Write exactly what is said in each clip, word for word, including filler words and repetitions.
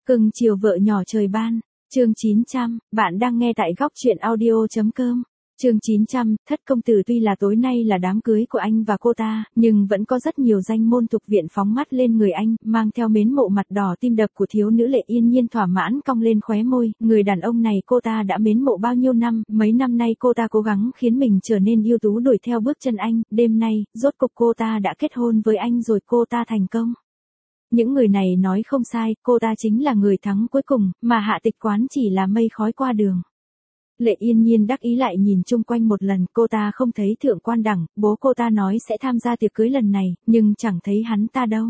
Cưng chiều vợ nhỏ trời ban, chương chín trăm, bạn đang nghe tại góc truyện audio.com. Chương chín trăm, thất công tử tuy là tối nay là đám cưới của anh và cô ta, nhưng vẫn có rất nhiều danh môn tục viện phóng mắt lên người anh, mang theo mến mộ mặt đỏ tim đập của thiếu nữ Lệ Yên Nhiên thỏa mãn cong lên khóe môi, người đàn ông này cô ta đã mến mộ bao nhiêu năm, mấy năm nay cô ta cố gắng khiến mình trở nên ưu tú đuổi theo bước chân anh, đêm nay, rốt cục cô ta đã kết hôn với anh rồi, cô ta thành công. Những người này nói không sai, cô ta chính là người thắng cuối cùng, mà Hạ Tịch Quán chỉ là mây khói qua đường. Lệ Yên Nhiên đắc ý lại nhìn chung quanh một lần, cô ta không thấy Thượng Quan Đằng, bố cô ta nói sẽ tham gia tiệc cưới lần này, nhưng chẳng thấy hắn ta đâu.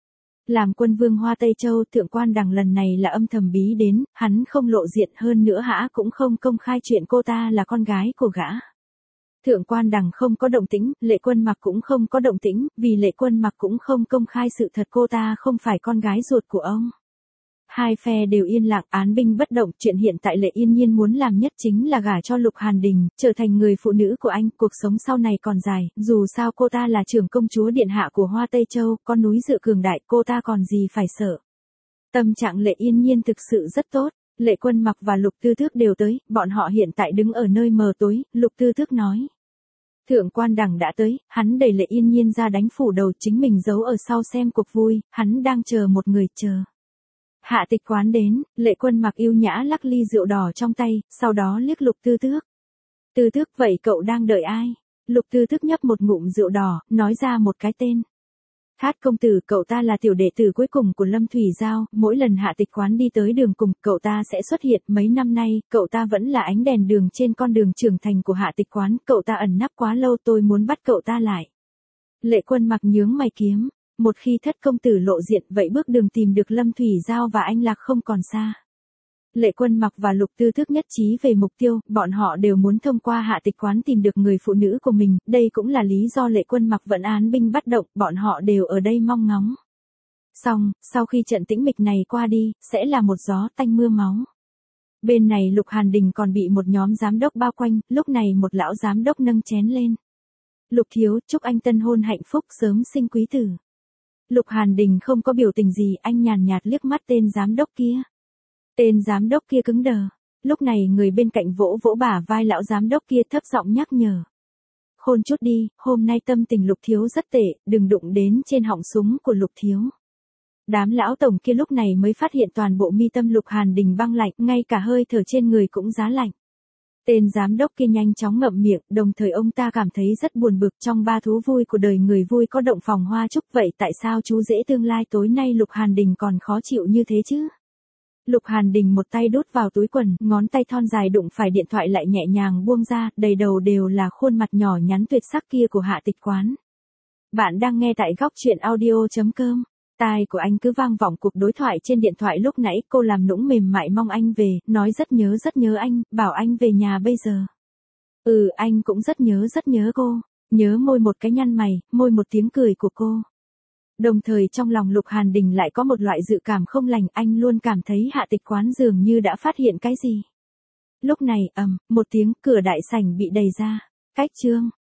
Làm quân vương Hoa Tây Châu, Thượng Quan Đằng lần này là âm thầm bí đến, hắn không lộ diện, hơn nữa hã cũng không công khai chuyện cô ta là con gái của gã. Thượng Quan Đằng không có động tĩnh, Lệ Quân Mặc cũng không có động tĩnh, vì Lệ Quân Mặc cũng không công khai sự thật cô ta không phải con gái ruột của ông. Hai phe đều yên lặng, án binh bất động, chuyện hiện tại Lệ Yên Nhiên muốn làm nhất chính là gả cho Lục Hàn Đình, trở thành người phụ nữ của anh, cuộc sống sau này còn dài, dù sao cô ta là trưởng công chúa điện hạ của Hoa Tây Châu, con núi dựa cường đại, cô ta còn gì phải sợ. Tâm trạng Lệ Yên Nhiên thực sự rất tốt. Lệ Quân Mặc và Lục Tư Thước đều tới, bọn họ hiện tại đứng ở nơi mờ tối, Lục Tư Thước nói. Thượng Quan Đằng đã tới, hắn đẩy Lệ Yên Nhiên ra đánh phủ đầu, chính mình giấu ở sau xem cuộc vui, hắn đang chờ một người chờ. Hạ Tịch Quán đến, Lệ Quân Mặc yêu nhã lắc ly rượu đỏ trong tay, sau đó liếc Lục Tư Thước. Tư Thước, vậy cậu đang đợi ai? Lục Tư Thước nhấp một ngụm rượu đỏ, nói ra một cái tên. Thát công tử, cậu ta là tiểu đệ tử cuối cùng của Lâm Thủy Giao, mỗi lần Hạ Tịch Quán đi tới đường cùng, cậu ta sẽ xuất hiện, mấy năm nay, cậu ta vẫn là ánh đèn đường trên con đường trưởng thành của Hạ Tịch Quán, cậu ta ẩn nấp quá lâu, tôi muốn bắt cậu ta lại. Lệ Quân Mặc nhướng mày kiếm, một khi thất công tử lộ diện, vậy bước đường tìm được Lâm Thủy Giao và anh Lạc không còn xa. Lệ Quân Mặc và Lục Tư Thước nhất trí về mục tiêu, bọn họ đều muốn thông qua Hạ Tịch Quán tìm được người phụ nữ của mình, đây cũng là lý do Lệ Quân Mặc vẫn án binh bất động, bọn họ đều ở đây mong ngóng. Xong, sau khi trận tĩnh mịch này qua đi, sẽ là một gió tanh mưa máu. Bên này Lục Hàn Đình còn bị một nhóm giám đốc bao quanh, lúc này một lão giám đốc nâng chén lên. Lục thiếu, chúc anh tân hôn hạnh phúc, sớm sinh quý tử. Lục Hàn Đình không có biểu tình gì, anh nhàn nhạt liếc mắt tên giám đốc kia. Tên giám đốc kia cứng đờ. Lúc này người bên cạnh vỗ vỗ bả vai lão giám đốc kia, thấp giọng nhắc nhở. Khôn chút đi, hôm nay tâm tình Lục thiếu rất tệ, đừng đụng đến trên họng súng của Lục thiếu. Đám lão tổng kia lúc này mới phát hiện toàn bộ mi tâm Lục Hàn Đình băng lạnh, ngay cả hơi thở trên người cũng giá lạnh. Tên giám đốc kia nhanh chóng ngậm miệng, đồng thời ông ta cảm thấy rất buồn bực, trong ba thú vui của đời người vui có động phòng hoa trúc, vậy tại sao chú rể tương lai tối nay Lục Hàn Đình còn khó chịu như thế chứ? Lục Hàn Đình một tay đút vào túi quần, ngón tay thon dài đụng phải điện thoại lại nhẹ nhàng buông ra, đầy đầu đều là khuôn mặt nhỏ nhắn tuyệt sắc kia của Hạ Tịch Quán. Bạn đang nghe tại góc truyện audio.com. Tai của anh cứ vang vọng cuộc đối thoại trên điện thoại lúc nãy, cô làm nũng mềm mại mong anh về, nói rất nhớ rất nhớ anh, bảo anh về nhà bây giờ. Ừ, anh cũng rất nhớ rất nhớ cô, nhớ môi một cái nhăn mày, môi một tiếng cười của cô. Đồng thời trong lòng Lục Hàn Đình lại có một loại dự cảm không lành, anh luôn cảm thấy Hạ Tịch Quán dường như đã phát hiện cái gì. Lúc này, ầm, một tiếng, cửa đại sảnh bị đẩy ra. Cách chương,